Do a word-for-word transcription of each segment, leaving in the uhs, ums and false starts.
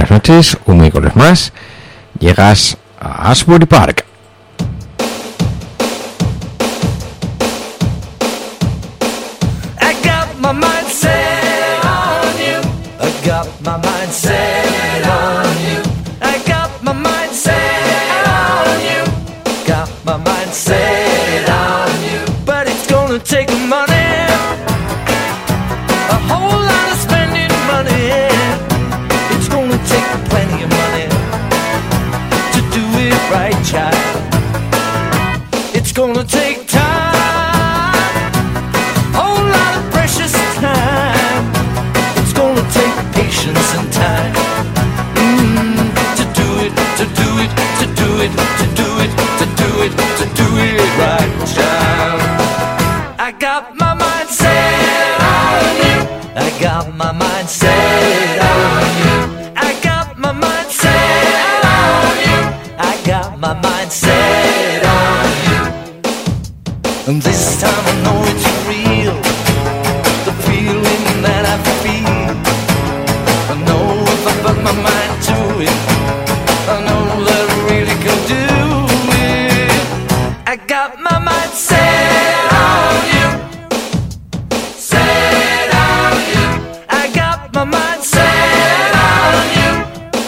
buenas noches, un miércoles más. Llegas a Asbury Park. I got my mind set on you. I got my mind set on you. I got my mind set on you. Got my mind set on you. But it's gonna take money, a whole lot of spending money. It's gonna take plenty of money to do it right, child. It's gonna take time, whole lot of precious time. It's gonna take patience and time mm, to do it, to do it, to do it, to do it, to do it, to do it right, child. I got my mind set on you. I got my mind set on you. I got my mind set on you. I got my mind set on you. And this time I know it's real, the feeling that I feel. I know if I put my mind to it, I know that I really can do it. I got my mind set on you, set on you. I got my mind set on you,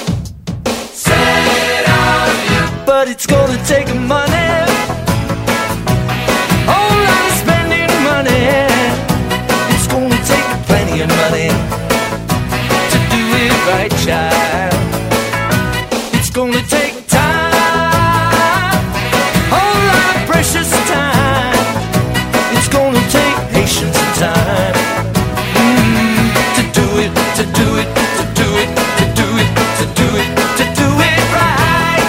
set on you. But it's gonna take money, whole lot of spending money. It's gonna take plenty of money to do it right, child. It's gonna take time, whole lot of precious time. It's gonna take patience and time mm, to do it, to do it, to do it, to do it, to do it, to do it right.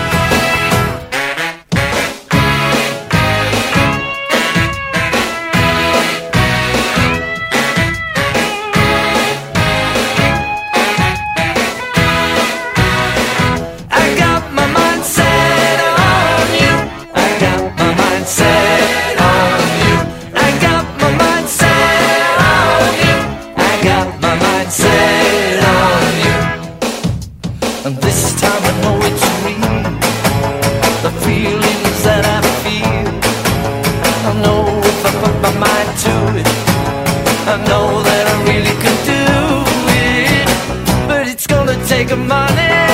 I got my mind set on you. I got my mind set on you. I got my mind set on you. I got my mind set on you. And this time I know it's real, the feelings that I feel. I know if I put my mind to it, I know that I really can do it. But it's gonna take a money,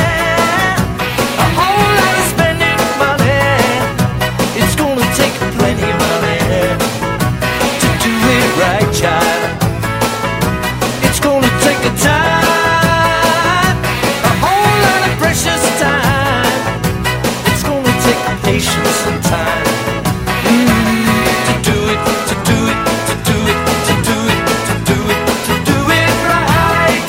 a whole lot of spending money. It's gonna take plenty of money to do it right, child. It's gonna take a time, a whole lot of precious time. It's gonna take patience and time mm, to do it, to do it, to do it, to do it, to do it, to do it right.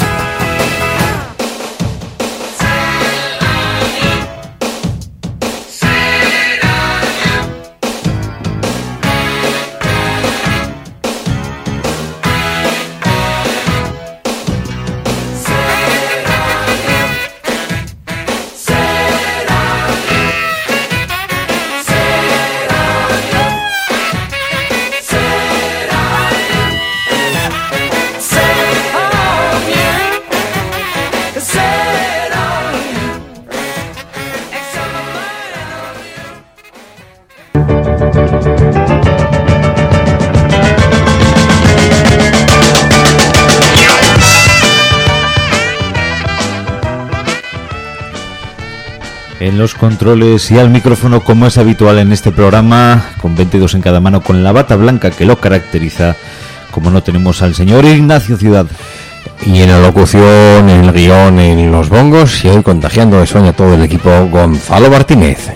En los controles y al micrófono, como es habitual en este programa, con veintidós en cada mano, con la bata blanca que lo caracteriza, como no tenemos al señor Ignacio Ciudad. Y en la locución, en el guión, en los bongos, y hoy contagiando de sueño a todo el equipo, Gonzalo Martínez.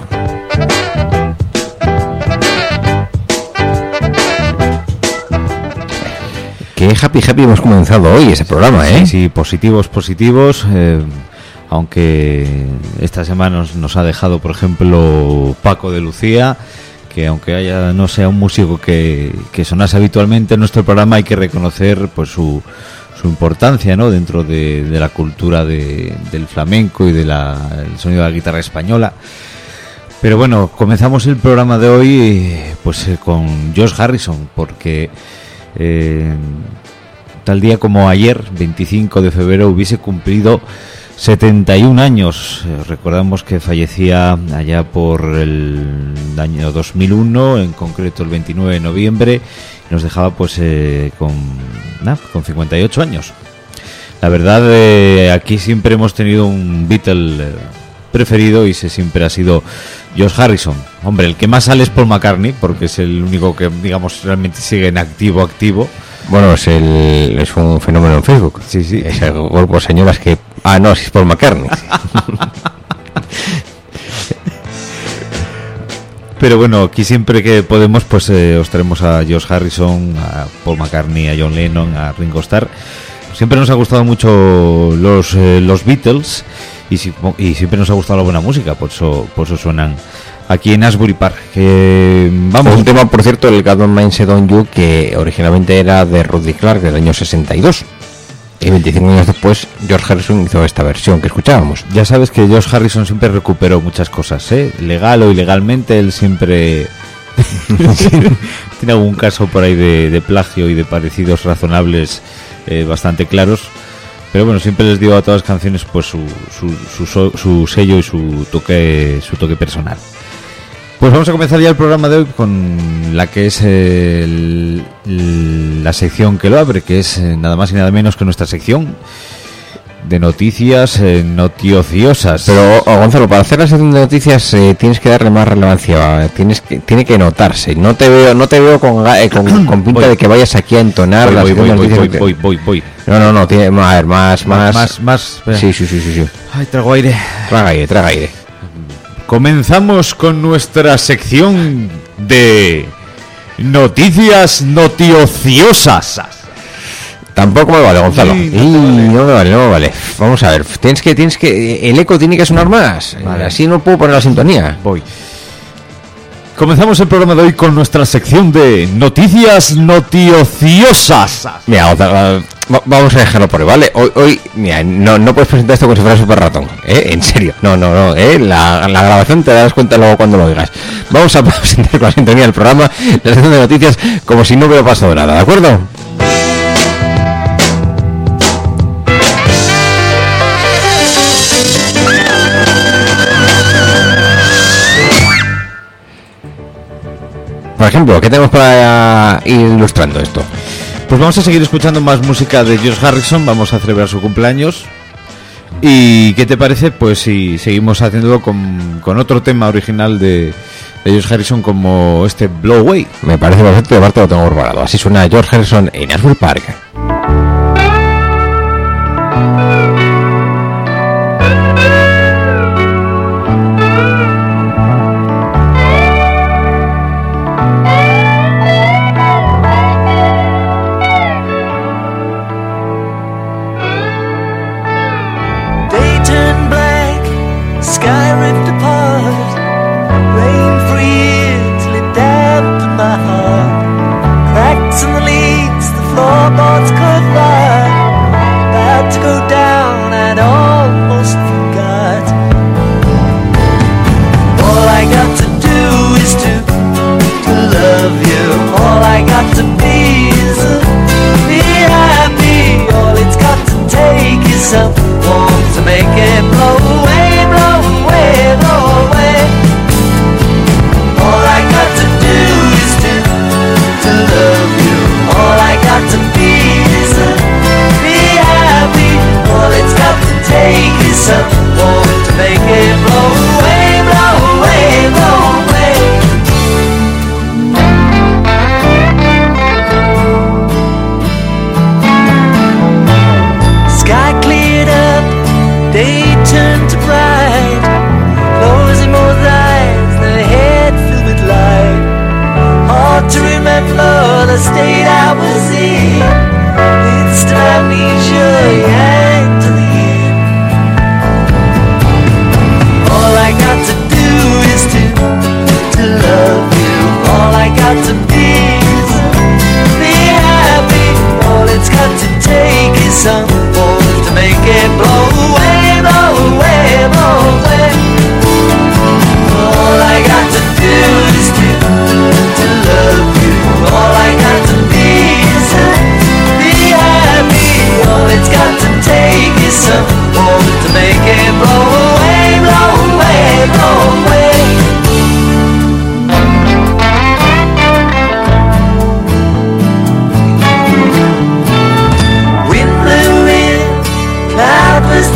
Qué happy happy hemos comenzado hoy ese programa, ¿eh? Sí, sí, positivos, positivos. Eh, aunque esta semana nos, nos ha dejado, por ejemplo, Paco de Lucía, que aunque haya no sea un músico que, que sonase habitualmente en nuestro programa, hay que reconocer pues su, su importancia, ¿no?, dentro de, de la cultura de, del flamenco y del sonido de la guitarra española. Pero bueno, comenzamos el programa de hoy pues con George Harrison, porque eh, tal día como ayer, veinticinco de febrero, hubiese cumplido setenta y un años. Eh, recordamos que fallecía allá por el año dos mil uno, en concreto el veintinueve de noviembre, y nos dejaba pues eh, con, nah, con cincuenta y ocho años. La verdad, eh, aquí siempre hemos tenido un Beatle eh, preferido y ese siempre ha sido George Harrison. Hombre, el que más sale es Paul McCartney, porque es el único que, digamos, realmente sigue en activo, activo. Bueno, es el es un fenómeno en Facebook. Sí, sí. Es el grupo señoras que... Ah, no, es Paul McCartney. Pero bueno, aquí siempre que podemos, pues eh, os traemos a George Harrison, a Paul McCartney, a John Lennon, a Ringo Starr. Siempre nos ha gustado mucho los eh, los Beatles y, si, y siempre nos ha gustado la buena música, por eso, por eso suenan aquí en Asbury Park. Que, vamos. Un tema, por cierto, el God of Mine Said on You, que originalmente era de Rudy Clark del año sesenta y dos. Y veinticinco años después, George Harrison hizo esta versión que escuchábamos. Ya sabes que George Harrison siempre recuperó muchas cosas, ¿eh? Legal o ilegalmente, él siempre tiene algún caso por ahí de, de plagio y de parecidos razonables eh, bastante claros. Pero bueno, siempre les dio a todas las canciones pues su, su, su, su sello y su toque, su toque personal. Pues vamos a comenzar ya el programa de hoy con la que es el, el, la sección que lo abre, que es eh, nada más y nada menos que nuestra sección de noticias eh, noticiosas. Pero, oh, Gonzalo, para hacer la sección de noticias eh, tienes que darle más relevancia, tienes que tiene que notarse. No te veo no te veo con, eh, con, con pinta voy. de que vayas aquí a entonar voy, la voy, sección voy, de voy, noticias. voy, voy, voy, voy. No, no, no, tiene, a ver, más, más... Más, más... Sí, sí, sí, sí, sí. Ay, trago aire. Traga aire, traga aire. Comenzamos con nuestra sección de noticias noticiosas. Tampoco me vale, Gonzalo. Sí, y no, vale. no me vale, no me vale. Vamos a ver, tienes que, tienes que, el eco tiene que sonar más. Vale. Así no puedo poner la sintonía. Voy. Comenzamos el programa de hoy con nuestra sección de noticias noticiosas. Mira, Gonzalo, va- vamos a dejarlo por ahí, ¿vale? Hoy, hoy, mira, no, no puedes presentar esto como si fuera Super Ratón, ¿eh? En serio, no, no, no, ¿eh? La, la grabación te darás cuenta luego cuando lo oigas. Vamos a presentar con la sintonía del programa, la sección de noticias, como si no hubiera pasado nada, ¿de acuerdo? Por ejemplo, ¿qué tenemos para ir ilustrando esto? Pues vamos a seguir escuchando más música de George Harrison, vamos a celebrar su cumpleaños. ¿Y qué te parece? Pues si seguimos haciéndolo con, con otro tema original de, de George Harrison como este Blow Away. Me parece perfecto y aparte lo tengo preparado. Así suena George Harrison en Asbury Park. Day turned black, sky ripped apart. Rain for years till it dampened my heart. Cracks in the leaks, the floorboards cut wide. About to go down.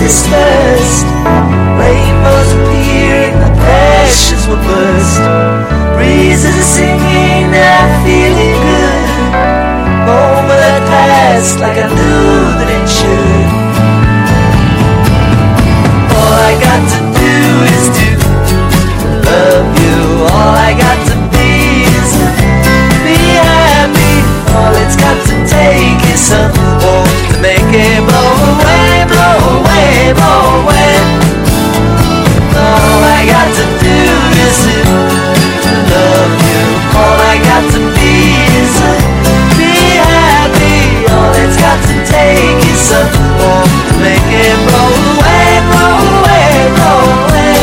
dispersed. Rainbows appear and the passions will burst. Breezes are singing, they're feeling good. Moment that passed like I knew that it should. All I got to do is to love you. All I got to be is to be happy. All it's got to take is some warmth to make it blow away, blow away, blow away. All I got to do is to love you. All I got to be is to be happy. All it's got to take is some warmth to make it blow away, blow away, blow away.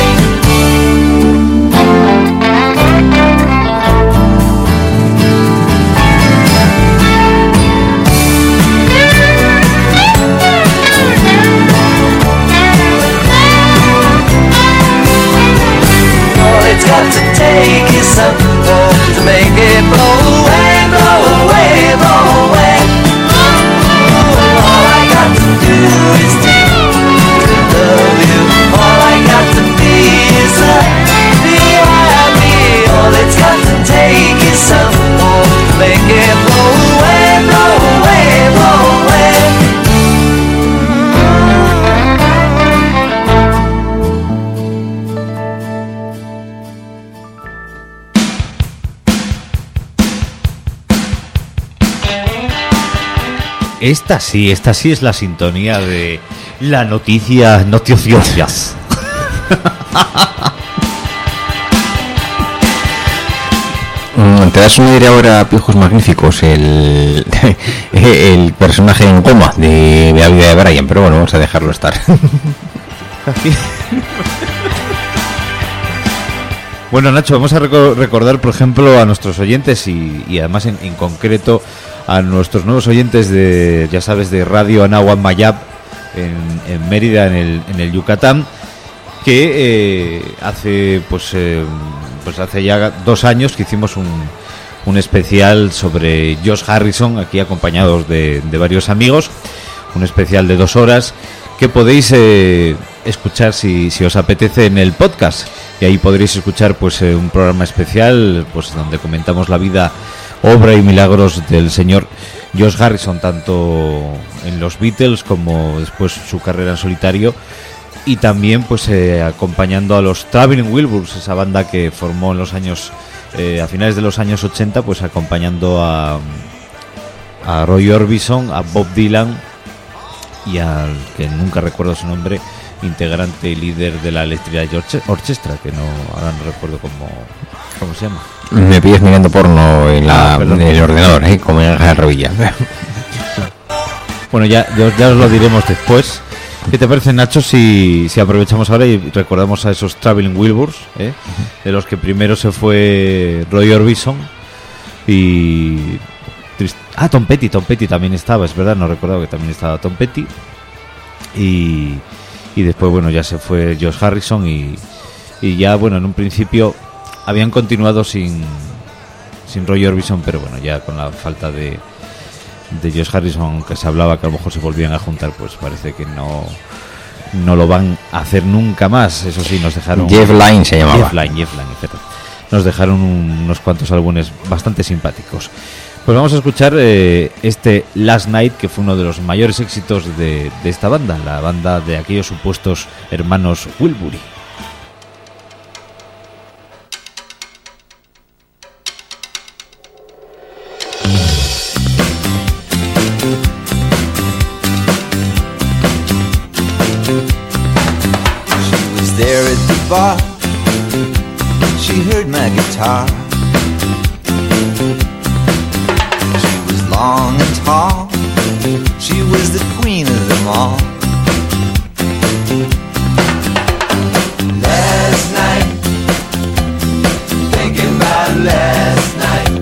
It's got to take is some warmth to make it blow away, blow away, blow away. All I got to do is to love you. All I got to be is to be happy. All it's got to take is some warmth to make it blow away, blow away, blow away. Esta sí, esta sí es la sintonía de la noticia noticiosas. Te das una idea ahora, Piojos Magníficos, el, el personaje en coma de la vida de Brian, pero bueno, vamos a dejarlo estar. Bueno, Nacho, vamos a reco- recordar, por ejemplo, a nuestros oyentes y, y además en, en concreto a nuestros nuevos oyentes de, ya sabes, de Radio Anahuac Mayab en, en Mérida, en el, en el Yucatán, que eh, hace pues eh, pues hace ya dos años que hicimos un, un especial sobre Josh Harrison, aquí acompañados de, de varios amigos, un especial de dos horas que podéis eh, escuchar si, si os apetece en el podcast, y ahí podréis escuchar pues eh, un programa especial pues donde comentamos la vida, obra y milagros del señor Josh Harrison, tanto en los Beatles como después su carrera en solitario, y también pues eh, acompañando a los Traveling Wilburys, esa banda que formó en los años eh, a finales de los años ochenta, pues acompañando a, a Roy Orbison, a Bob Dylan y al que nunca recuerdo su nombre, integrante y líder de la Electric Light Orchestra, que no ahora no recuerdo cómo cómo se llama. Me pillas mirando porno en, la, Ah, en el ordenador, ¿eh? Como en la Revilla. Bueno, ya, ya, ya os lo diremos después. ¿Qué te parece, Nacho, si, si aprovechamos ahora y recordamos a esos Traveling Wilburys, ¿eh? De los que primero se fue Roy Orbison y... Trist- Ah, Tom Petty, Tom Petty también estaba, es verdad, no recordaba que también estaba Tom Petty. Y, y después, bueno, ya se fue Josh Harrison y, y ya, bueno, en un principio habían continuado sin, sin Roy Orbison, pero bueno, ya con la falta de... de Josh Harrison, aunque se hablaba que a lo mejor se volvían a juntar, pues parece que no no lo van a hacer nunca más. Eso sí, nos dejaron... Jeff Lynne se llamaba. Jeff Lynne, Jeff Lynne, etcétera. Nos dejaron un, unos cuantos álbumes bastante simpáticos. Pues vamos a escuchar eh, este Last Night, que fue uno de los mayores éxitos de, de esta banda, la banda de aquellos supuestos hermanos Wilbury. There at the bar, she heard my guitar. She was long and tall, she was the queen of them all. Last night, thinking about last night.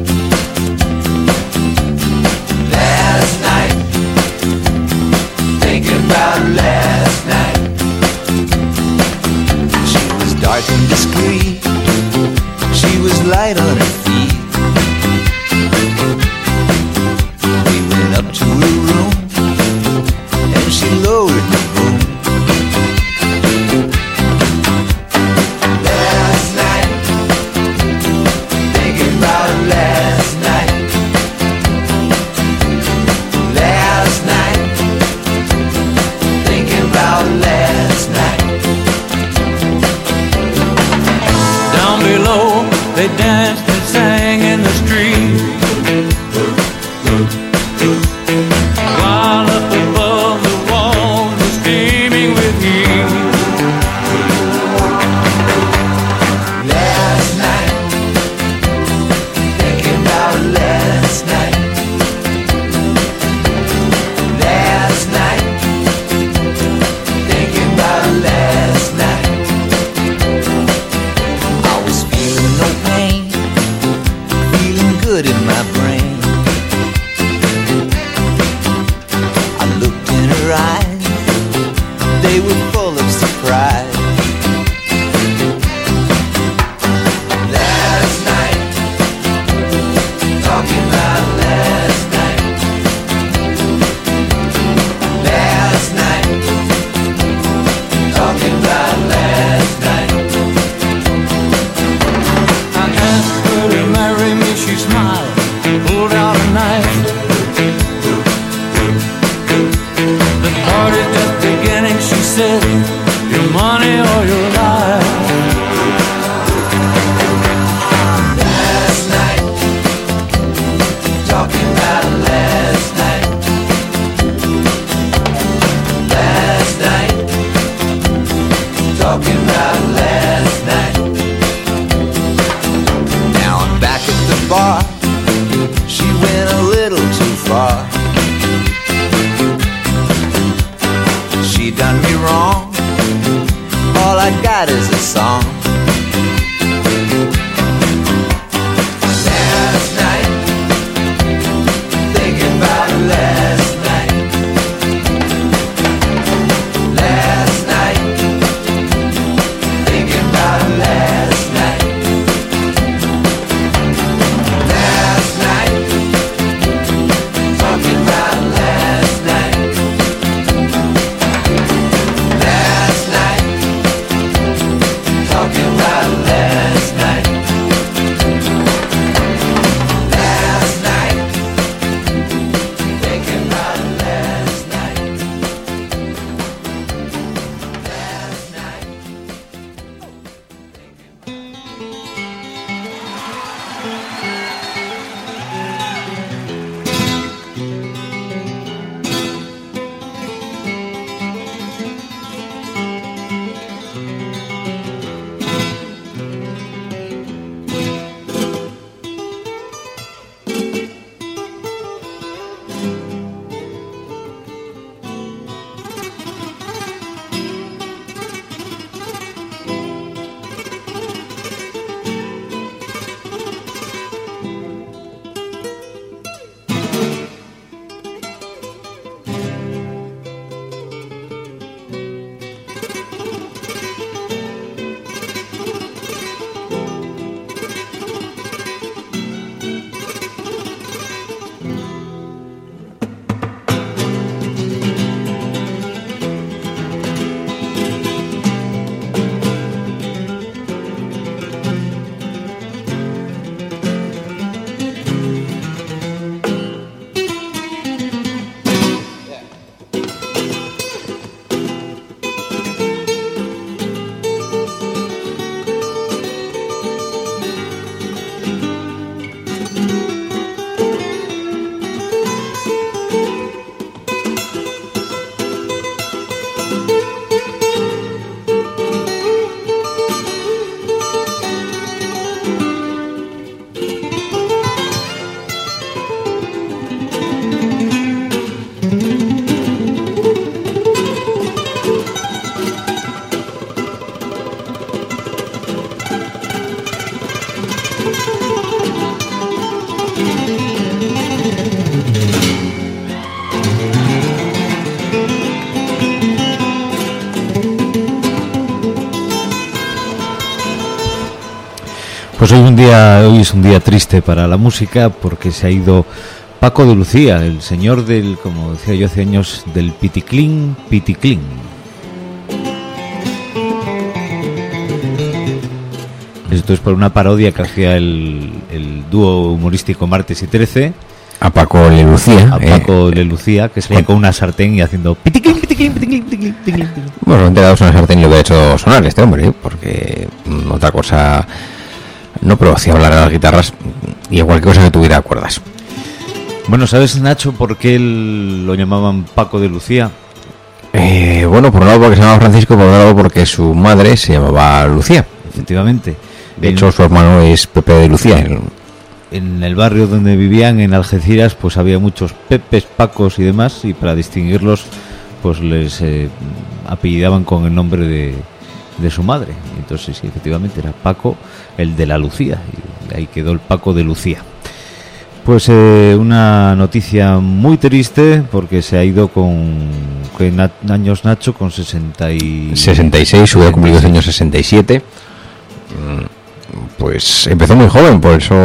Last night, thinking about last night. Dark and discreet, she was light on her feet. We went up to her room, and she lowered They danced and sang in the street, while up above the walls was gleaming with heat. Last night, thinking about last night. Last night, thinking about last night. I was feeling no pain, feeling good in my brain. I looked in her eyes, they were full of surprise. Last night, talking about last night. Last night, talking about last night. I asked her to marry me, she smiled, pulled out a knife. The party's just beginning, she said, your money or your life. Last night, talking about last night. Last night, talking about last night. Now I'm back at the bar, she went a little too far. She done me wrong, all I got is a song. Last night, thinking about last night. Last night, thinking about last night. Last night, talking about last night. Last night, talking about last night. Last night, thinking about last night. Last night. Pues hoy un día, hoy es un día triste para la música porque se ha ido Paco de Lucía, el señor del, como decía yo hace años, del piticlín, piticlín. Esto es por una parodia que hacía el, el dúo humorístico Martes y Trece. A Paco Le Lucía. A Paco eh, Le Lucía, que salía con una sartén y haciendo piticlín, piticlín, piticlín, piticlín, piticlín. Bueno, no te he dado una sartén y lo hubiera hecho sonar este hombre, ¿eh? Porque mm, otra cosa no, pero hacía hablar a las guitarras y a cualquier cosa que tuviera cuerdas. Bueno, ¿sabes, Nacho, por qué él lo llamaban Paco de Lucía? Eh, bueno, por un lado porque se llamaba Francisco, por otro lado porque su madre se llamaba Lucía. Efectivamente. De En- hecho, su hermano es Pepe de Lucía. El- En el barrio donde vivían, en Algeciras, pues había muchos Pepes, Pacos y demás, y para distinguirlos, pues les eh, apellidaban con el nombre de, de su madre. Entonces, sí, efectivamente, era Paco, el de la Lucía, y ahí quedó el Paco de Lucía. Pues eh, una noticia muy triste, porque se ha ido con, con na- años Nacho, con sesenta y... sesenta y seis, hubiera cumplido ese año sesenta y siete. Mm, Pues empezó muy joven, por eso,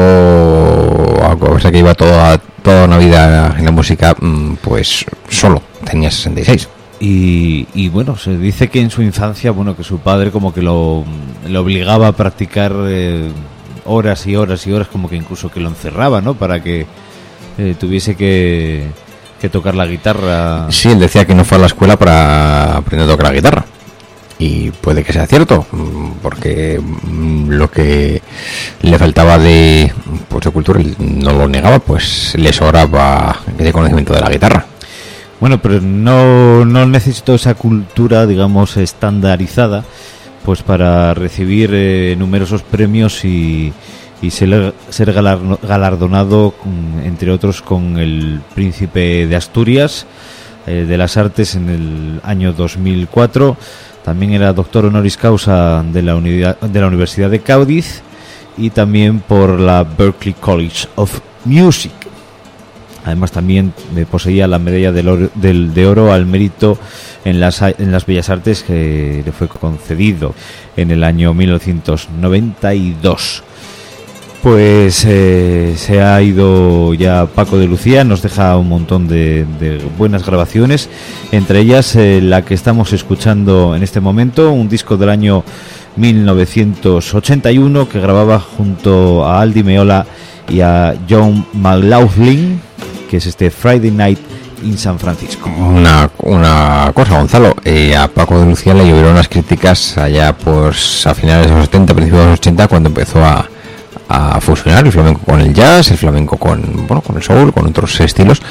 a pesar que iba toda, toda una vida en la música, mm, pues solo, tenía sesenta y seis. Y, y bueno, se dice que en su infancia, bueno, que su padre como que lo, lo obligaba a practicar eh, horas y horas y horas, como que incluso que lo encerraba, ¿no? Para que eh, tuviese que, que tocar la guitarra. Sí, él decía que no fue a la escuela para aprender a tocar la guitarra. Y puede que sea cierto, mm, porque mm, lo que le faltaba de, pues, de cultura, él no lo negaba, pues le sobraba de conocimiento de la guitarra. Bueno, pero no, no necesitó esa cultura, digamos, estandarizada, pues para recibir eh, numerosos premios y, y ser, ser galar- galardonado, con- entre otros, con el Príncipe de Asturias eh, de las Artes en el año dos mil cuatro. También era doctor honoris causa de la, unidad, de la Universidad de Cádiz y también por la Berklee College of Music. Además también eh, poseía la medalla del oro, del, de oro al mérito en las, en las Bellas Artes, que le fue concedido en el año mil novecientos noventa y dos. Pues eh, se ha ido ya Paco de Lucía, nos deja un montón de, de buenas grabaciones, entre ellas eh, la que estamos escuchando en este momento, un disco del año mil novecientos ochenta y uno que grababa junto a Aldi Meola y a John McLaughlin, que es este Friday Night in San Francisco. Una, una cosa, Gonzalo, eh, a Paco de Lucía le llovieron las críticas allá pues a finales de los setenta, principios de los ochenta, cuando empezó a a fusionar el flamenco con el jazz, el flamenco con, bueno, con el soul, con otros estilos,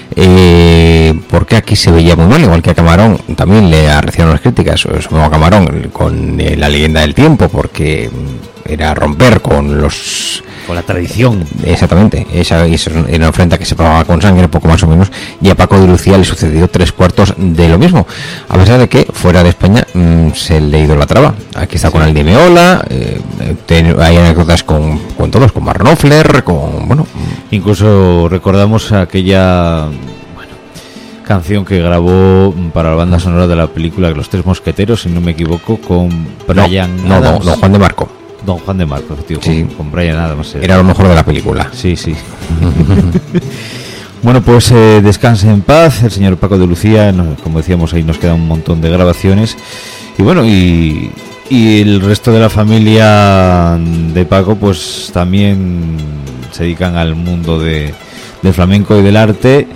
eh, porque aquí se veía muy mal, igual que a Camarón también le arrecieron las críticas, o eso mismo a Camarón con eh, La leyenda del tiempo, porque era romper con los... Con la tradición. Exactamente, esa, esa era una ofrenda que se pagaba con sangre, poco más o menos, y a Paco de Lucía le sucedió tres cuartos de lo mismo, a pesar de que fuera de España mmm, se le idolatraba. Aquí está, sí, con Aldi Meola, eh, ten, hay anécdotas con, con todos, con Mark Knopfler, con, bueno... Incluso recordamos aquella... bueno, canción que grabó para la banda sonora de la película Los Tres Mosqueteros, si no me equivoco, con Brian No, no, Adams. don, don Juan de Marco. Don Juan de Marco, tío, sí, con, con Brian Adams. Era. era lo mejor de la película. Sí, sí. Bueno, pues eh, descanse en paz el señor Paco de Lucía. No, como decíamos, ahí nos queda un montón de grabaciones. Y bueno, y, y el resto de la familia de Paco, pues también se dedican al mundo de, del flamenco y del arte.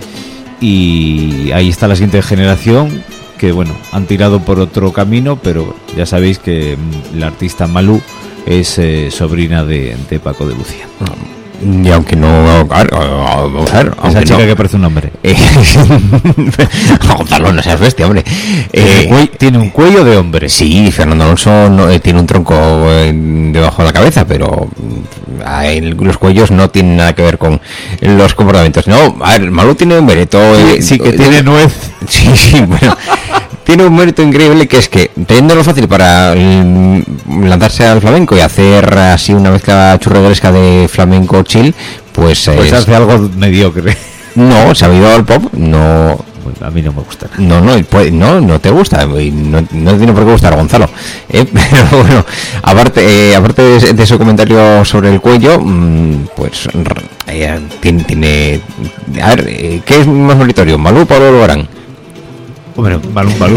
Y ahí está la siguiente generación, que bueno, han tirado por otro camino, pero ya sabéis que mm, la artista Malú es eh, sobrina de, de Paco de Lucía. Y aunque no... A ver, vamos a ver... Esa chica no, que parece un hombre. Eh, Gonzalo, no seas bestia, hombre. Eh, tiene, tiene un cuello de hombre. Sí, Fernando Alonso no, eh, tiene un tronco eh, debajo de la cabeza, pero eh, los cuellos no tienen nada que ver con los comportamientos. No, a ver, Malú tiene un mérito... Eh, sí, sí, que eh, tiene nuez. Sí, sí, bueno... Tiene un mérito increíble, que es que, teniéndolo fácil para mm, lanzarse al flamenco y hacer así una mezcla churrigueresca de flamenco chill, pues... Pues es, hace algo mediocre. No, se ha ido al pop, no... Pues a mí no me gusta. No, no, pues, no, no te gusta, no, no tiene por qué gustar, Gonzalo. Eh, pero bueno, aparte, eh, aparte de, de ese comentario sobre el cuello, mmm, pues eh, tiene, tiene... A ver, eh, ¿qué es más meritorio, Malú o Pablo Alborán? Hombre, Malú, Malú.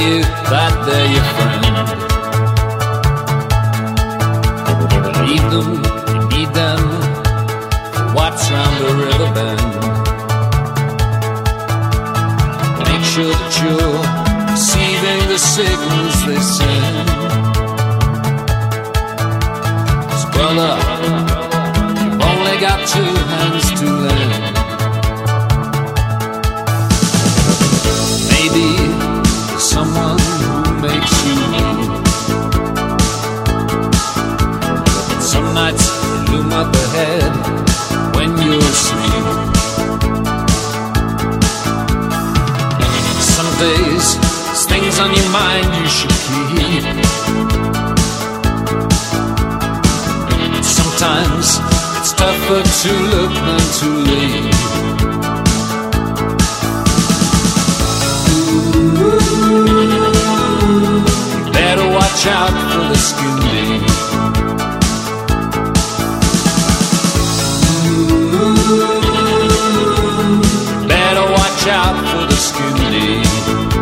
you that they're your friend. Leave them, you need them. Watch round the river bend. Make sure that you're receiving the signals they send. 'Cause brother, you've only got two hands to lend. Maybe there's someone who makes you move. Some nights loom up ahead when you're asleep. Some days, there's things on your mind you should keep. Sometimes it's tougher to look than to leave. You better watch out for the skin deep. Better watch out for the skin deep.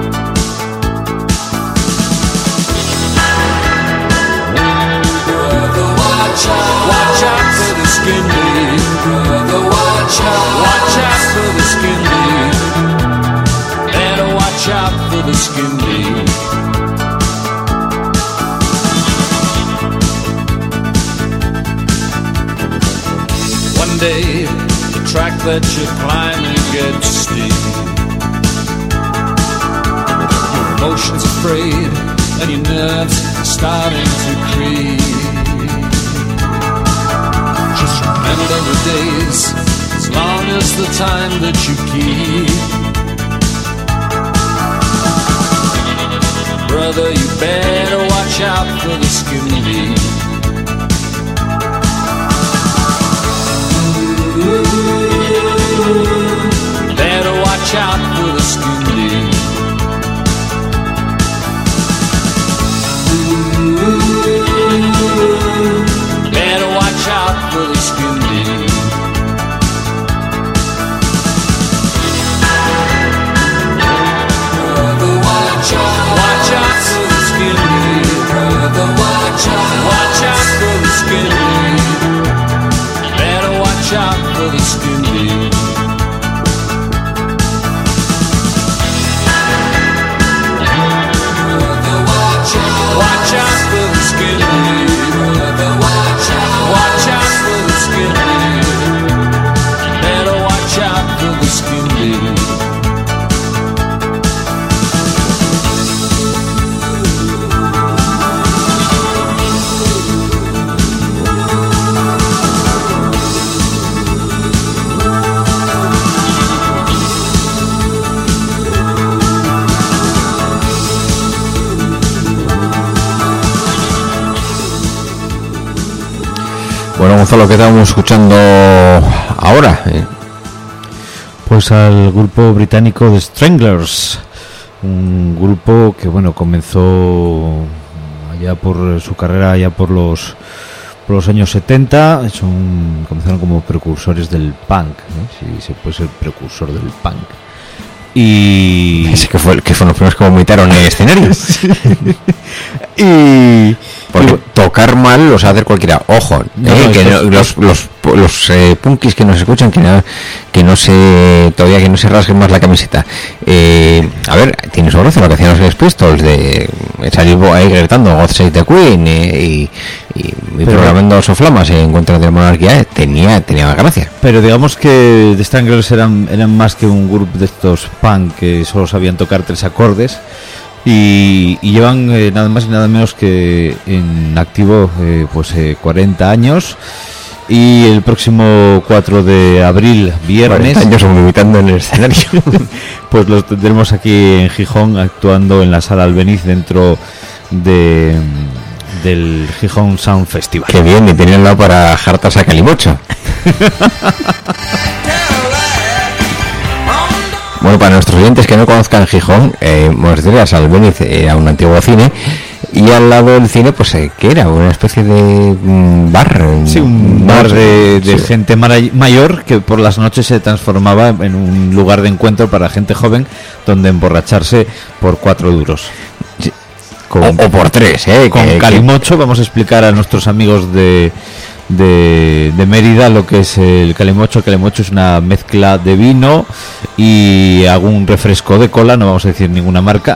Brother, watch out. Watch out for the skin deep. Brother, watch out. Watch out for the skin deep. Better watch out for the skin deep. One day the track that you're climbing gets steep. Your emotions afraid and your nerves starting to creep. Just remember the days, as long as the time that you keep. Brother, you better watch out for the skin deep. Better watch out for the skin deep. Better watch out for the skin deep. Brother, watch out. Watch out for the skin deep. Brother, watch out. Watch out for the skin deep. Better watch out for the skin deep. Brother, watch out. Watch out for the skin deep. Brother, watch out. Watch out for the skin deep. Better watch out for the skin deep. Bueno, Gonzalo, ¿qué estábamos escuchando ahora? Eh, Pues al grupo británico The Stranglers, un grupo que bueno comenzó allá por su carrera allá por los por los años setenta, son, comenzaron como precursores del punk, ¿eh? Si se puede ser precursor del punk. Y ese que fue el que fueron los primeros que vomitaron en el escenario. y Porque y- tocar mal los hace cualquiera. Ojo, No, eh, no, que esto no- es- los los, los eh, punkis que nos escuchan, que no, que no se todavía que no se rasguen más la camiseta. Eh, a ver, tiene su gracia lo que hacían los Sex Pistols de salir ahí gritando God Save the Queen eh, y, y, y Pero- programando soflamas en contra de la monarquía. eh, tenía tenía más gracia. Pero digamos que The Stranglers eran, eran más que un grupo de estos punk que solo sabían tocar tres acordes y, y llevan eh, nada más y nada menos que en activo eh, pues eh, cuarenta años, y el próximo cuatro de abril, viernes, cuarenta años vomitando en el escenario. pues los tendremos aquí en Gijón actuando en la Sala Albeniz dentro de del Gijón Sound Festival. Qué bien, y teníanlo para jartas a calimocho. Bueno, para nuestros oyentes que no conozcan Gijón, eh, Monasterias Albeniz era un antiguo cine, y al lado del cine, pues, eh, ¿qué era? Una especie de mm, bar. Sí, un bar de, de sí. gente mara- mayor que por las noches se transformaba en un lugar de encuentro para gente joven donde emborracharse por cuatro duros. con, o, o por tres, ¿eh? con que, calimocho. Que... Vamos a explicar a nuestros amigos de, de, de Mérida lo que es el calimocho. El calimocho es una mezcla de vino y algún refresco de cola, no vamos a decir ninguna marca,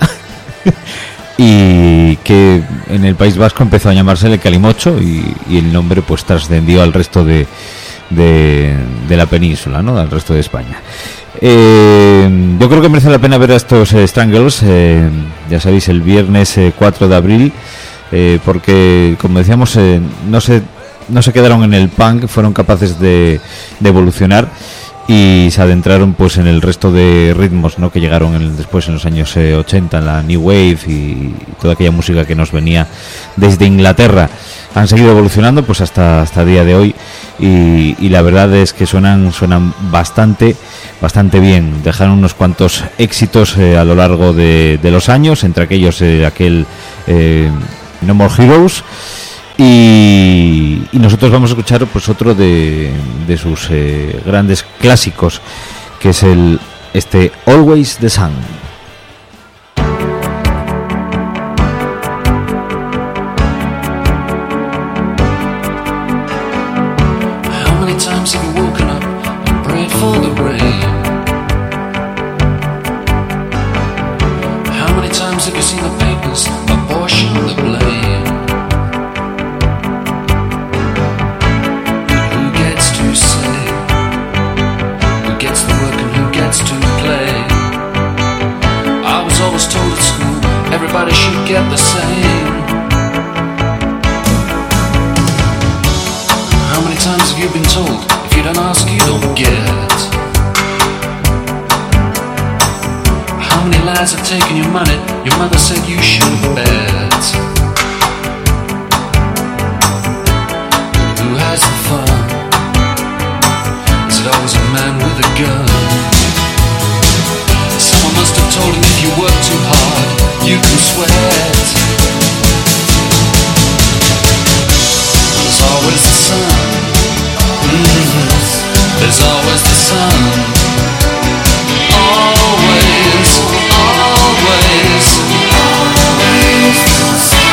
y que en el País Vasco empezó a llamarse el calimocho y, y el nombre pues trascendió al resto de, de, de la península, ¿no? Al resto de España. Eh, yo creo que merece la pena ver a estos eh, Stranglers, eh, ya sabéis, el viernes eh, cuatro de abril, eh, porque como decíamos, eh, no se no se quedaron en el punk, fueron capaces de, de evolucionar y se adentraron pues en el resto de ritmos, ¿no? Que llegaron en, después en los años eh, ochenta, en la New Wave y toda aquella música que nos venía desde Inglaterra. Han seguido evolucionando pues hasta hasta el día de hoy y, y la verdad es que suenan suenan bastante bastante bien. Dejaron unos cuantos éxitos eh, a lo largo de, de los años, entre aquellos eh, aquel eh, No More Heroes. Y, y nosotros vamos a escuchar pues otro de, de sus eh, grandes clásicos, que es el este Always the Sun. How many times have you woken up and prayed for the rain? How many times have you seen the papers apportion the blame? Told at school, everybody should get the same. How many times have you been told, if you don't ask, you don't get? How many lies have taken your money, your mother said you should bet? Who has the fun? Is it always a man with a gun? Someone must have told him if you work too hard, you can sweat. There's always the sun. Mm-hmm. There's always the sun. Always, always, always the sun.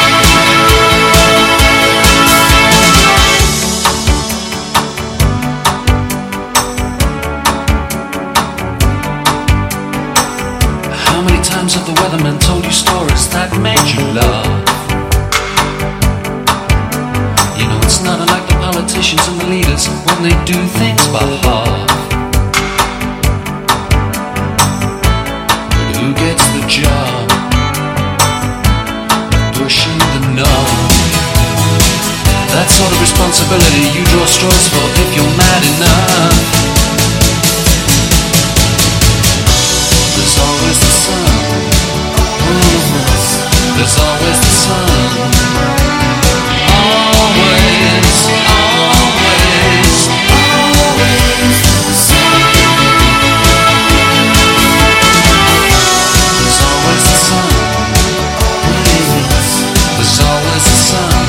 Have the weatherman told you stories that made you laugh? You know it's not unlike the politicians and the leaders when they do things by half. But who gets the job? Pushing the knob. That sort of responsibility you draw straws for if you're mad enough. There's always the sun. There's always the sun. Always, always, always the sun. There's always the sun. There's always the sun.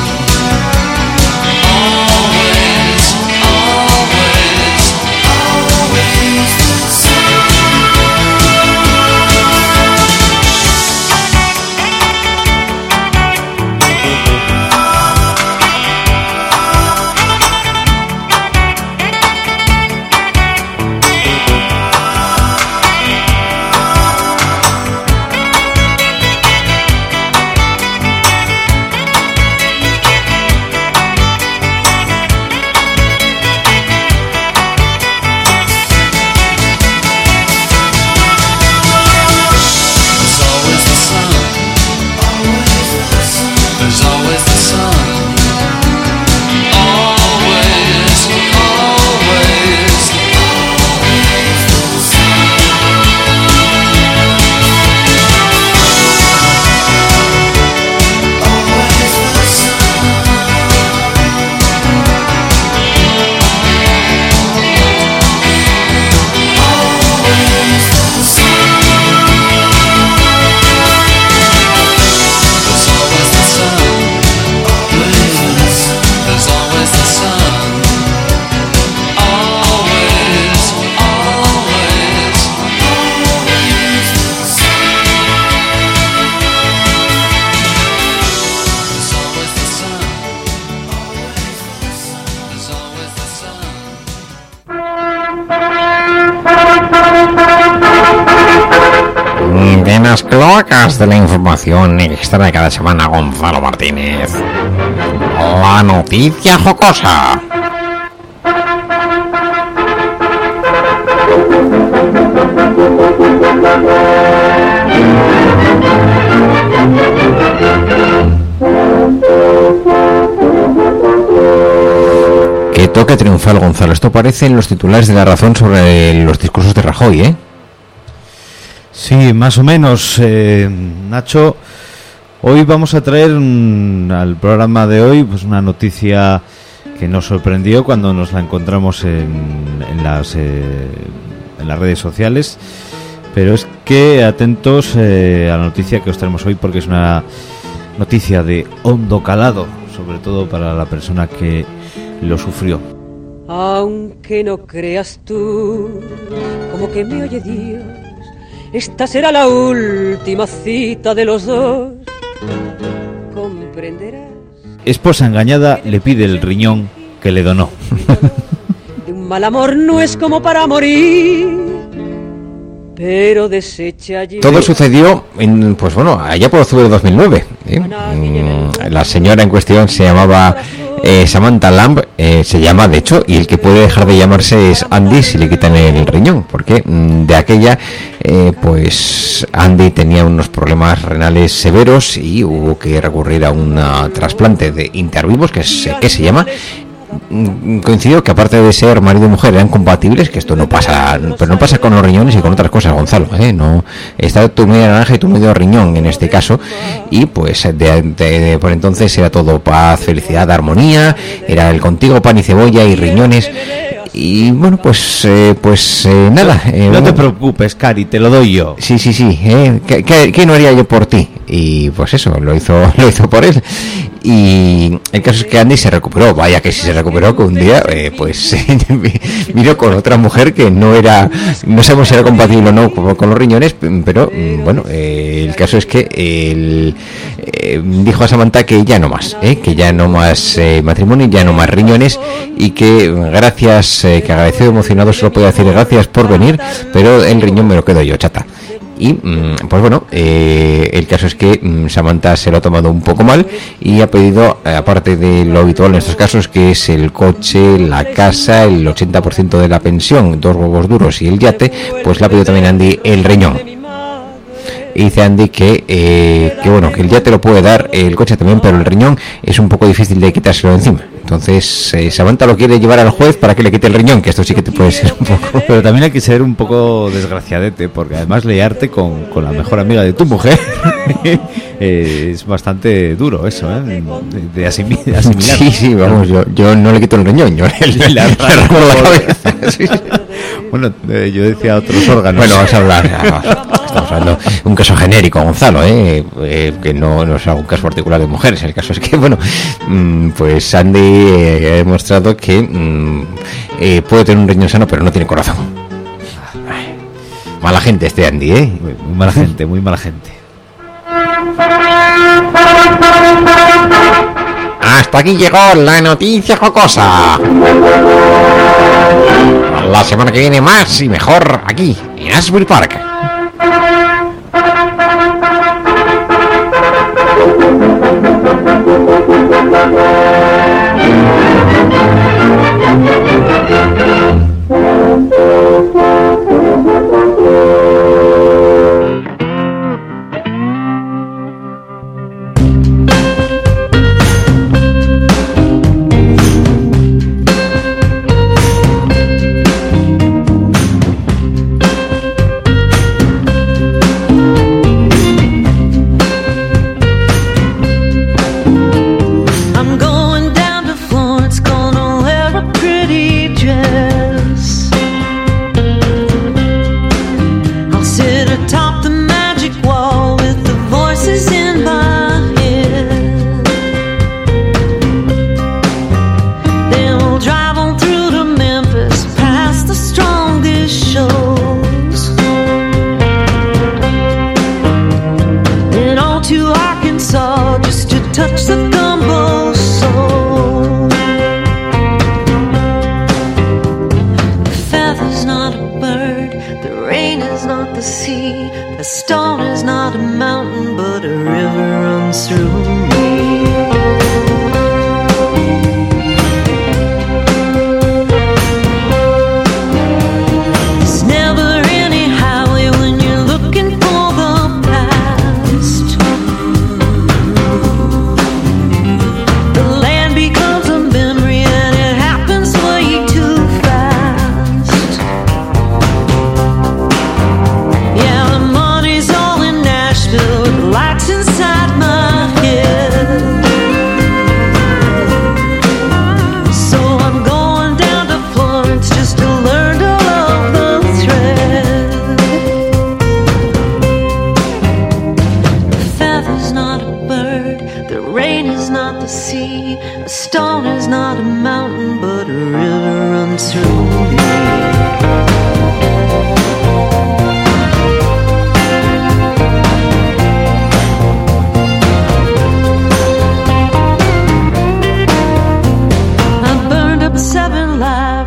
Always, always, always the sun. en las cloacas de la información extra cada semana, Gonzalo Martínez. La noticia jocosa. Que toque triunfal, Gonzalo. Esto aparece en los titulares de La Razón sobre los discursos de Rajoy, ¿eh? Sí, más o menos, eh, Nacho. Hoy vamos a traer un, al programa de hoy pues una noticia que nos sorprendió cuando nos la encontramos en, en las eh, en las redes sociales. Pero es que atentos eh, a la noticia que os traemos hoy, porque es una noticia de hondo calado, sobre todo para la persona que lo sufrió. Aunque no creas tú, como que me oye Dios, esta será la última cita de los dos. Comprenderás. Esposa engañada le pide el riñón que le donó. De un mal amor no es como para morir, pero desecha allí. Todo sucedió en, pues bueno, allá por octubre de dos mil nueve. ¿eh? Mm, La señora en cuestión se llamaba eh, Samantha Lamb, eh, se llama de hecho, y el que puede dejar de llamarse es Andy si le quitan el riñón, porque mm, de aquella, eh, pues Andy tenía unos problemas renales severos y hubo que recurrir a un trasplante de intervivos, que, es, que se llama. Coincidió que aparte de ser marido y mujer eran compatibles, que esto no pasa, pero no pasa con los riñones y con otras cosas, Gonzalo, ¿eh? No está tu medio naranja y tu medio riñón en este caso, y pues de, de, de, por entonces era todo paz, felicidad, armonía, era el contigo pan y cebolla y riñones. Y bueno, pues eh, pues eh, nada. Eh, no te preocupes, Cari, te lo doy yo. Sí, sí, sí. ¿eh? ¿Qué, qué, qué no haría yo por ti? Y pues eso, lo hizo lo hizo por él. Y el caso es que Andy se recuperó. Vaya que sí se recuperó, que un día eh, pues vino con otra mujer que no era, no sabemos si era compatible o no con, con los riñones, pero bueno, eh, el caso es que él eh, dijo a Samantha que ya no más, eh, que ya no más eh, matrimonio, ya no más riñones, y que gracias, eh, que agradecido, emocionado, solo podía decir gracias por venir, pero el riñón me lo quedo yo, chata. Y pues bueno, eh, el caso es que mm, Samantha se lo ha tomado un poco mal y ha pedido, eh, aparte de lo habitual en estos casos, que es el coche, la casa, el ochenta por ciento de la pensión, dos huevos duros y el yate, pues le ha pedido también a Andy el riñón. Y dice Andy que, eh, que bueno, que el yate lo puede dar, el coche también, pero el riñón es un poco difícil de quitárselo de encima. Entonces eh, Samantha lo quiere llevar al juez para que le quite el riñón, que esto sí que te puede ser un poco... Pero también hay que ser un poco desgraciadete, porque además liarte con, con la mejor amiga de tu mujer eh, es bastante duro eso, ¿eh? De, de asimi- de asimilar. Sí, sí, vamos, yo, yo no le quito el riñón, yo le, le, le arranco la cabeza. Sí, sí. Bueno, eh, yo decía otros órganos. Bueno, vamos a hablar, estamos hablando de un caso genérico, Gonzalo, ¿eh? Eh, que no, no es un caso particular de mujeres. El caso es que, bueno, pues Andy eh, ha demostrado que mm, eh, puede tener un riñón sano, pero no tiene corazón. Ay, mala gente este Andy, ¿eh? Muy, muy mala gente, muy mala gente. Hasta aquí llegó la noticia jocosa. La semana que viene más y mejor aquí, en Asbury Park.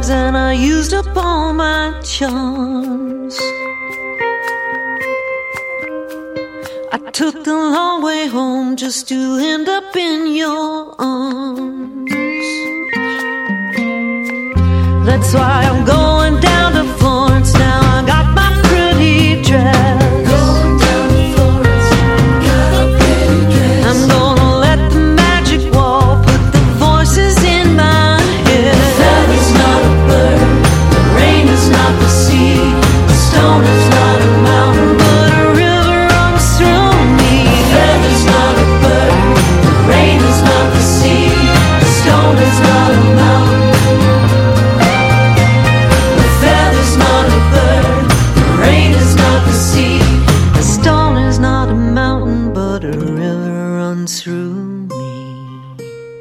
times and I used up all my charms. I took the long way home just to end up in your arms. That's why I'm going down to Florence now. I got my pretty dress. Going down to Florence, got a pretty dress. I'm gonna let the magic wall put the voices in my head. The feather's not a bird, the rain is not the sea, the stone is not a mountain, but a river runs through me. The feather's not a bird, the rain is not the sea, the stone is not a mountain. Through me.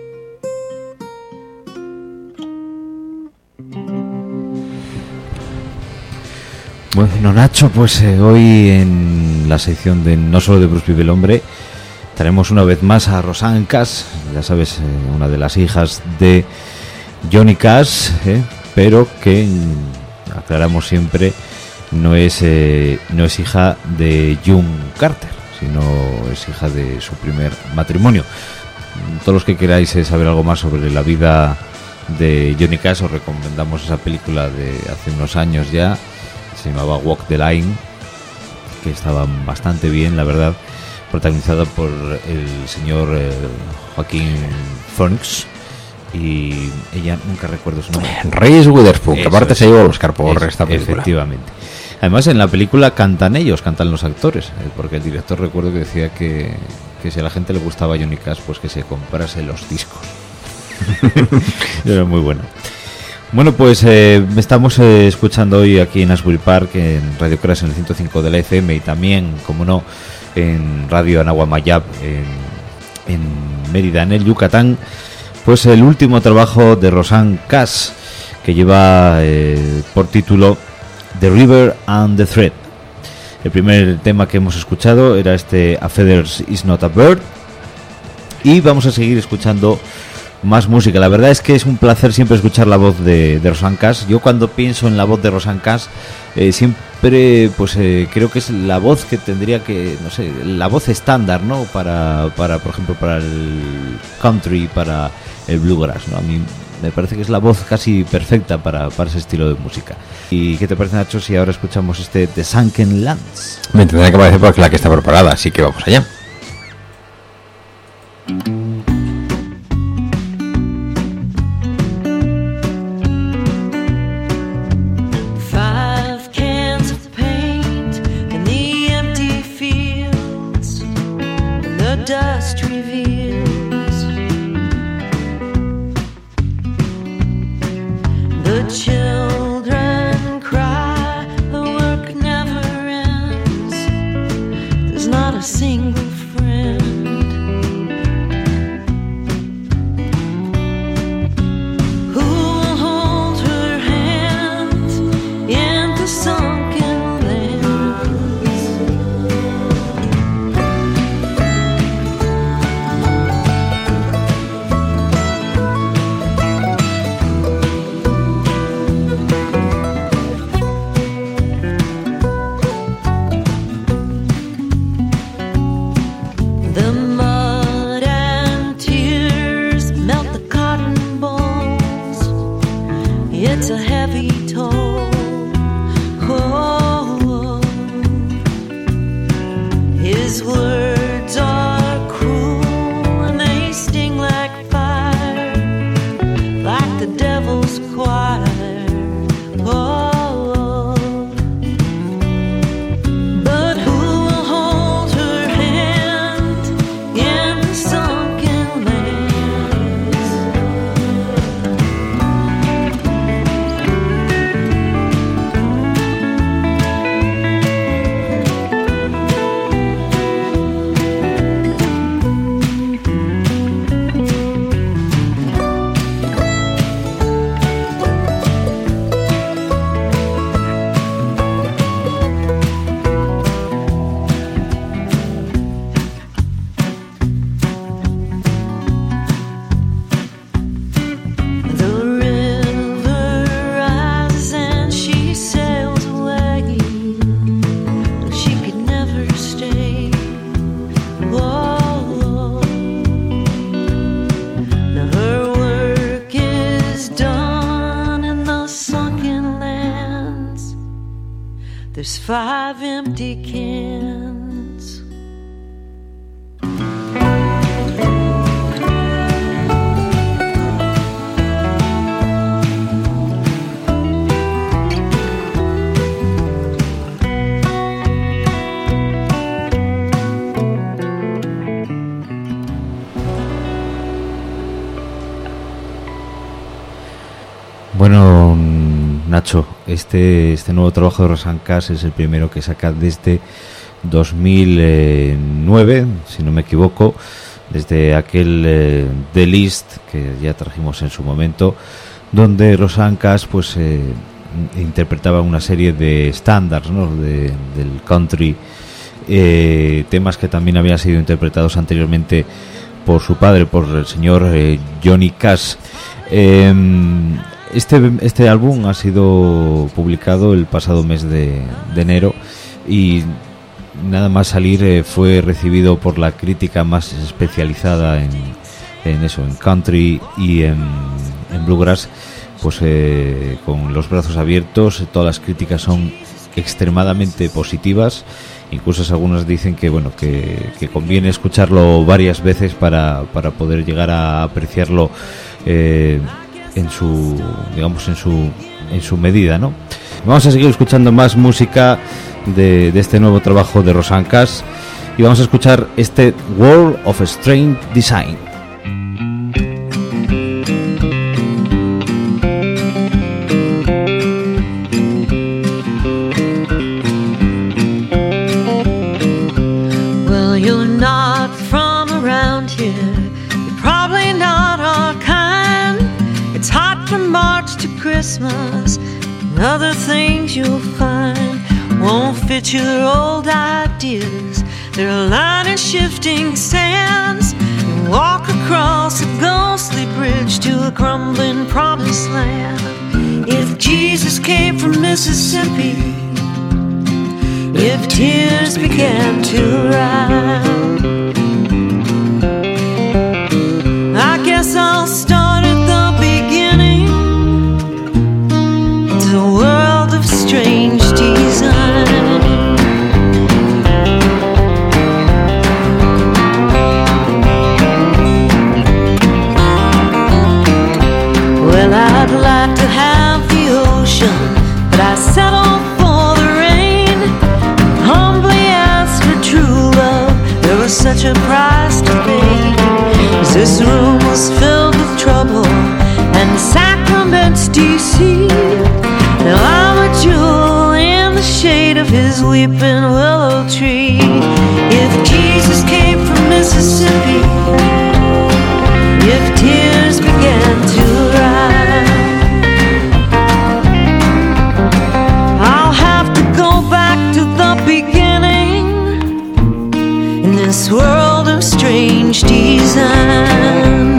Bueno, Nacho, pues eh, hoy en la sección de No Solo de Bruce Vive el Hombre tenemos una vez más a Rosanne Cash, ya sabes, eh, una de las hijas de Johnny Cash, eh, pero que aclaramos siempre no es eh, no es hija de June Carter, sino es hija de su primer matrimonio. Todos los que queráis saber algo más sobre la vida de Johnny Cash, os recomendamos esa película de hace unos años ya, se llamaba Walk the Line, que estaba bastante bien, la verdad, protagonizada por el señor eh, Joaquín Phoenix, y ella, nunca recuerdo su nombre. Reese Witherspoon, que aparte es, se llevó el Oscar por es, esta película. Efectivamente. Además, en la película cantan ellos, cantan los actores, eh, porque el director, recuerdo que decía que, que si a la gente le gustaba Johnny Cash, pues que se comprase los discos. Era muy bueno. Bueno, pues eh, estamos eh, escuchando hoy aquí en Asbury Park, en Radio Crash en el ciento cinco de la F M, y también, como no, en Radio Anahuamayab en, en Mérida, en el Yucatán, pues el último trabajo de Rosanne Cash, que lleva eh, por título The River and the Thread. El primer tema que hemos escuchado era este A Feather is Not a Bird, y vamos a seguir escuchando más música. La verdad es que es un placer siempre escuchar la voz de, de Rosanne Cash. Yo cuando pienso en la voz de Rosanne Cash eh, siempre pues eh, creo que es la voz que tendría que, no sé, la voz estándar, ¿no? Para, para por ejemplo, para el country, para el bluegrass, ¿no? A mí me parece que es la voz casi perfecta para, para ese estilo de música. ¿Y qué te parece, Nacho, si ahora escuchamos este The Sunken Lands? Me tendrá que parecer porque la que está preparada, así que vamos allá. Five cans of paint in the empty fields, and the dust reveals the children cry, the work never ends, there's not a single friend. Who will hold her hand in the sunken lands? The mud and tears melt the cotton balls. It's a heavy toll. Oh, his words are cruel and they sting like fire, like the devil's choir. Oh, but who will hold her hand in the sunken lands? there's five empty cans. Bueno, Nacho, este, este nuevo trabajo de Rosanne Cash es el primero que saca desde dos mil nueve, si no me equivoco, desde aquel eh, The List que ya trajimos en su momento, donde Rosanne Cash pues eh, interpretaba una serie de estándares, ¿no?, de, del country, eh, temas que también habían sido interpretados anteriormente por su padre, por el señor eh, Johnny Cash. Eh, Este, este álbum ha sido publicado el pasado mes de, de enero y nada más salir eh, fue recibido por la crítica más especializada en, en eso, en country y en, en bluegrass, pues eh, con los brazos abiertos. Todas las críticas son extremadamente positivas, incluso algunas dicen que bueno que, que conviene escucharlo varias veces para, para poder llegar a apreciarlo eh, en su, digamos, en su en su medida, ¿no? Vamos a seguir escuchando más música de, de este nuevo trabajo de Rosanne Cash y vamos a escuchar este World of Strange Design. Well, you're not from around here. You're probably not our kind. It's hot from March to Christmas, and other things you'll find won't fit your old ideas. They're lining shifting sands. You walk across a ghostly bridge to a crumbling promised land. If Jesus came from Mississippi, if tears began to rhyme, I guess I'll start at the beginning. It's a world of strange design. Well, I'd like to have the ocean, but I settle for the rain. Humbly ask for true love, there was such a price to pay. 'Cause this room was filled with trouble and sacraments deceived. Now I'm a jewel in the shade of his weeping willow tree. If Jesus came from Mississippi, if tears began to rhyme, I'll have to go back to the beginning in this world of strange design.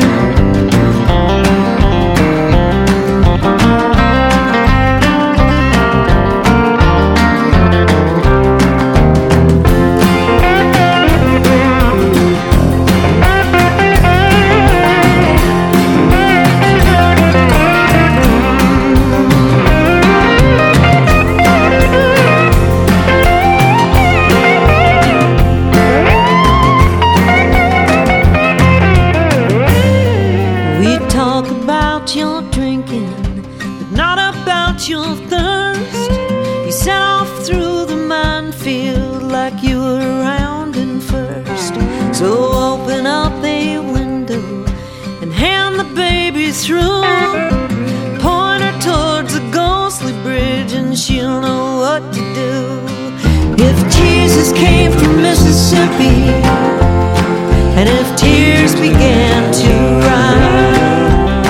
And if tears began to rhyme,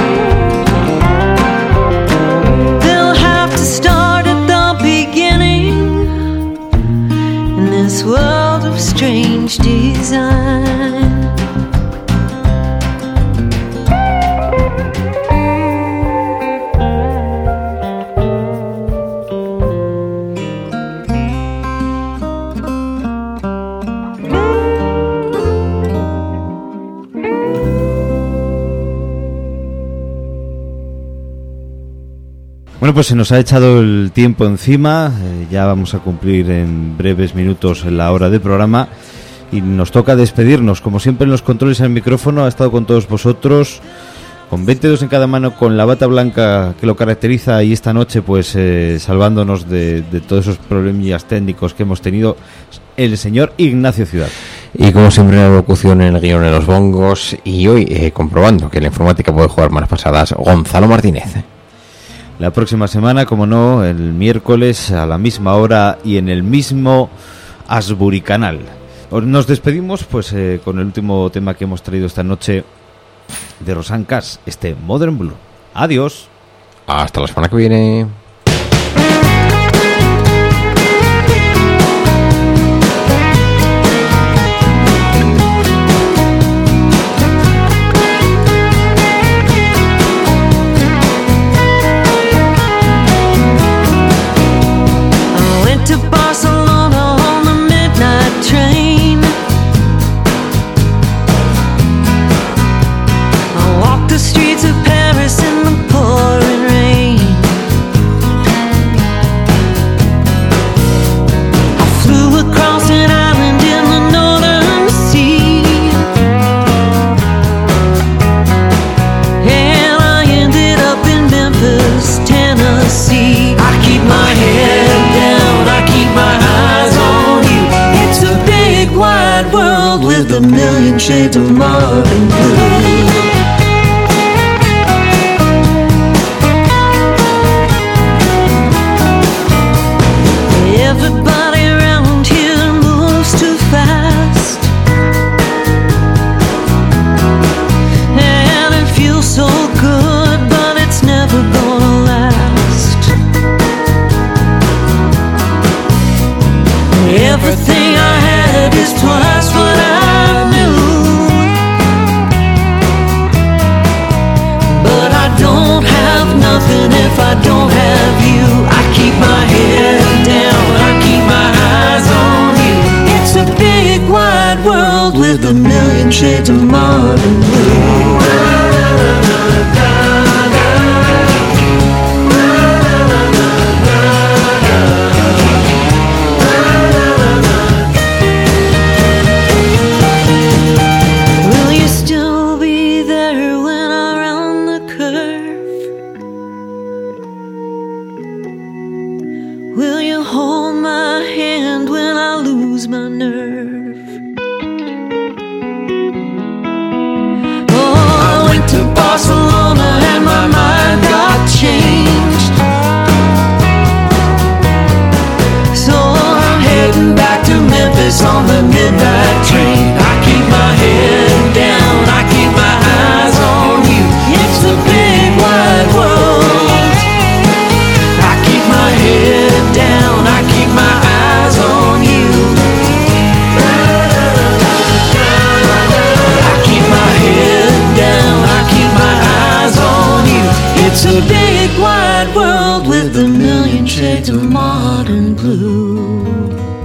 they'll have to start at the beginning in this world of strange design. Bueno, pues se nos ha echado el tiempo encima, eh, ya vamos a cumplir en breves minutos la hora de programa y nos toca despedirnos. Como siempre, en los controles al micrófono ha estado con todos vosotros, con veinte dedos en cada mano, con la bata blanca que lo caracteriza, y esta noche pues eh, salvándonos de, de todos esos problemillas técnicos que hemos tenido, el señor Ignacio Ciudad. Y como siempre, la locución en el guión, en los bongos, y hoy eh, comprobando que la informática puede jugar más pasadas, Gonzalo Martínez. La próxima semana, como no, el miércoles a la misma hora y en el mismo Asbury Canal. Nos despedimos pues eh, con el último tema que hemos traído esta noche de Rosanne Cash, este Modern Blue. Adiós. Hasta la semana que viene. To Barcelona on the midnight train. I walked the streets of Paris in the pouring rain. I flew across an island in the northern sea, and I ended up in Memphis, Tennessee. I keep my head down, I keep my eyes on you. It's a big wide world with a million shades of modern blue. Everybody around here moves too fast, and it feels so good, but it's never gonna last. Everything I had is twice what I knew, but I don't have nothing if I don't have you. I keep my head down, I keep my eyes on you. It's a big wide world with a million shades of modern blue. Will you hold my hand when I lose my nerve? Oh, I went to Barcelona and my mind got changed, so I'm heading back to Memphis on the midnight train. I keep my head down, I keep my eyes on you. It's the big wide world. I keep my head down, I keep my eyes on you. I keep my head down, I keep my eyes on you. It's a big wide world with a million shades of modern blue.